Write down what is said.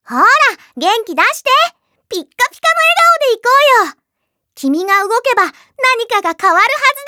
ほら、元気出して。ピッカピカの笑顔でいこうよ。君が動けば何かが変わるはず。